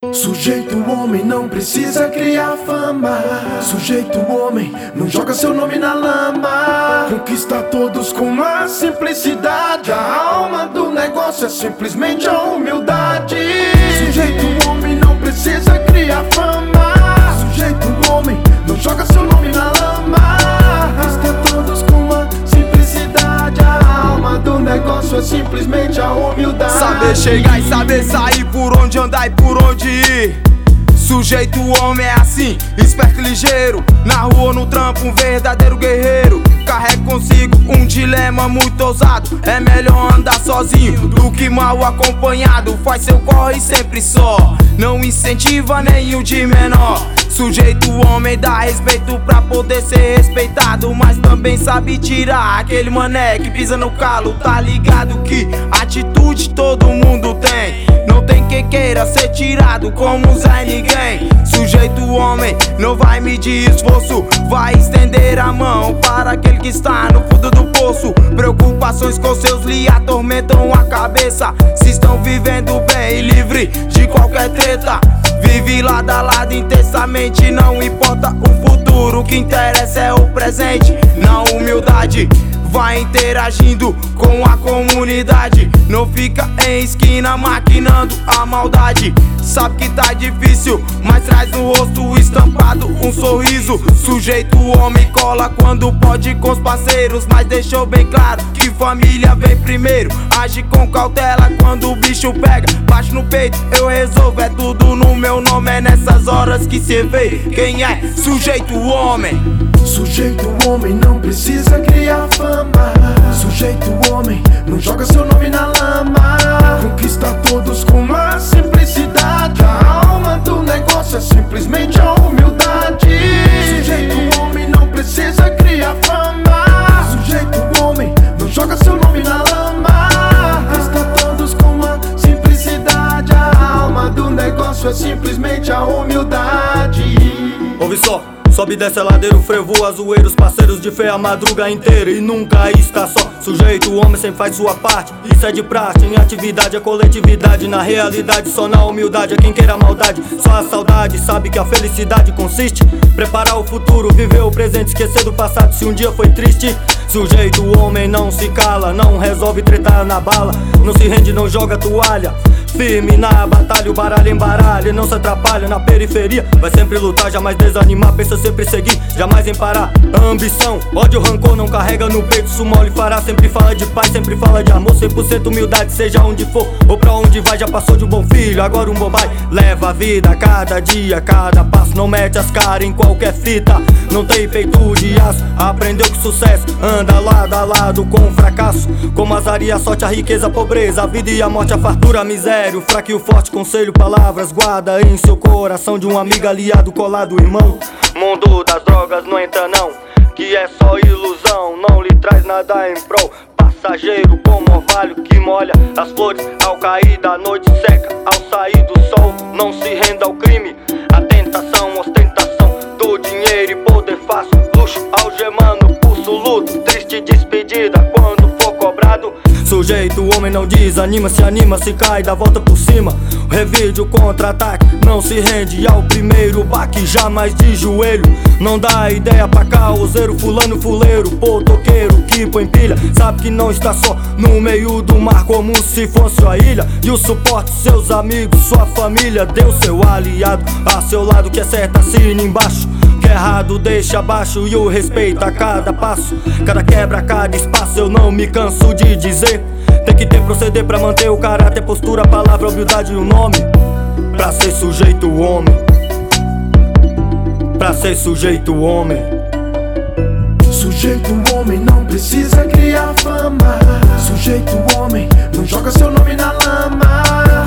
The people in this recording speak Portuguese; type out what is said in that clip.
Sujeito homem não precisa criar fama. Sujeito homem não joga seu nome na lama. Conquista todos com a simplicidade. A alma do negócio é simplesmente a humildade. Sujeito homem não precisa criar fama. Sujeito homem não joga seu nome na lama. Conquista todos com a simplicidade. A alma do negócio é simplesmente a humildade. Saber chegar e saber sair, por onde andar e por onde ir. Sujeito homem é assim, esperto e ligeiro. Na rua ou no trampo, um verdadeiro guerreiro. Carrega consigo um dilema muito ousado. É melhor andar sozinho do que mal acompanhado. Faz seu corre sempre só, não incentiva nenhum de menor. Sujeito homem dá respeito pra poder ser respeitado, mas também sabe tirar aquele mané que pisa no calo. Tá ligado que atitude todo mundo tem. Não tem quem queira ser tirado como Zé Ninguém. Sujeito homem não vai medir esforço, vai estender a mão para aquele que está no fundo do poço. Preocupações com seus lhe atormentam a cabeça. Se estão vivendo bem e livre de qualquer treta, vive lado a lado intensamente, não importa o futuro. O que interessa é o presente, na humildade. Vai interagindo com a comunidade. Não fica em esquina maquinando a maldade. Sabe que tá difícil, mas traz no rosto estampado um sorriso. Sujeito homem cola quando pode com os parceiros, mas deixou bem claro que família vem primeiro. Age com cautela quando o bicho pega. Bate no peito, eu resolvo, é tudo no meu nome. É nessas horas que cê vê quem é sujeito homem. Sujeito homem não precisa criar fama. Sujeito homem não joga seu nome na lama. Conquista todos com a simplicidade. A alma do negócio é simplesmente a humildade. Sujeito homem não precisa criar fama. Sujeito homem não joga seu nome na lama. Conquista todos com a simplicidade. A alma do negócio é simplesmente a humildade. Ouve só. Sobe e desce a ladeira, o frevo, azoeiros, parceiros de fé a madruga inteira e nunca está só. Sujeito, o homem sempre faz sua parte, isso é de praxe. Em atividade, a coletividade, na realidade, só na humildade. É quem queira a maldade, só a saudade. Sabe que a felicidade consiste preparar o futuro, viver o presente, esquecer do passado se um dia foi triste. Sujeito, o homem não se cala, não resolve tretar na bala. Não se rende, não joga toalha. Firme na batalha, o baralho embaralha, não se atrapalha na periferia. Vai sempre lutar, jamais desanimar, pensa sempre seguir, jamais em parar. Ambição, ódio, rancor não carrega no peito, isso mole fará. Sempre fala de paz, sempre fala de amor, 100% humildade, seja onde for ou pra onde vai. Já passou de um bom filho, agora um bom pai. Leva a vida, cada dia, cada passo. Não mete as caras em qualquer fita, não tem peito de aço. Aprendeu que sucesso anda lado a lado com o fracasso. Como azaria, a sorte, a riqueza, a pobreza, a vida e a morte, a fartura, a miséria. O fraco e o forte, conselho, palavras, guarda em seu coração. De um amigo aliado, colado, irmão. Mundo das drogas não entra não, que é só ilusão. Não lhe traz nada em prol. Passageiro como orvalho que molha as flores ao cair da noite, seca ao sair do sol. Não se renda ao crime, a tentação, ostentação do dinheiro e poder fácil. Luxo algemando, pulso, luto, triste despedida quando for cobrado. Sujeito, o homem não desanima, se anima, se cai, dá volta por cima. O revide, o contra-ataque, não se rende ao primeiro baque, jamais de joelho. Não dá ideia pra causeiro, fulano, fuleiro, potoqueiro que põe pilha. Sabe que não está só no meio do mar como se fosse a ilha. E o suporte, seus amigos, sua família, deu seu aliado a seu lado. Que é certo, assina embaixo, que é errado deixa abaixo. E o respeito a cada passo, cada quebra, cada espaço. Eu não me canso de dizer, tem que ter proceder pra manter o caráter, postura, palavra, humildade e o nome. Pra ser sujeito homem, pra ser sujeito homem. Sujeito homem não precisa criar fama. Sujeito homem não joga seu nome na lama.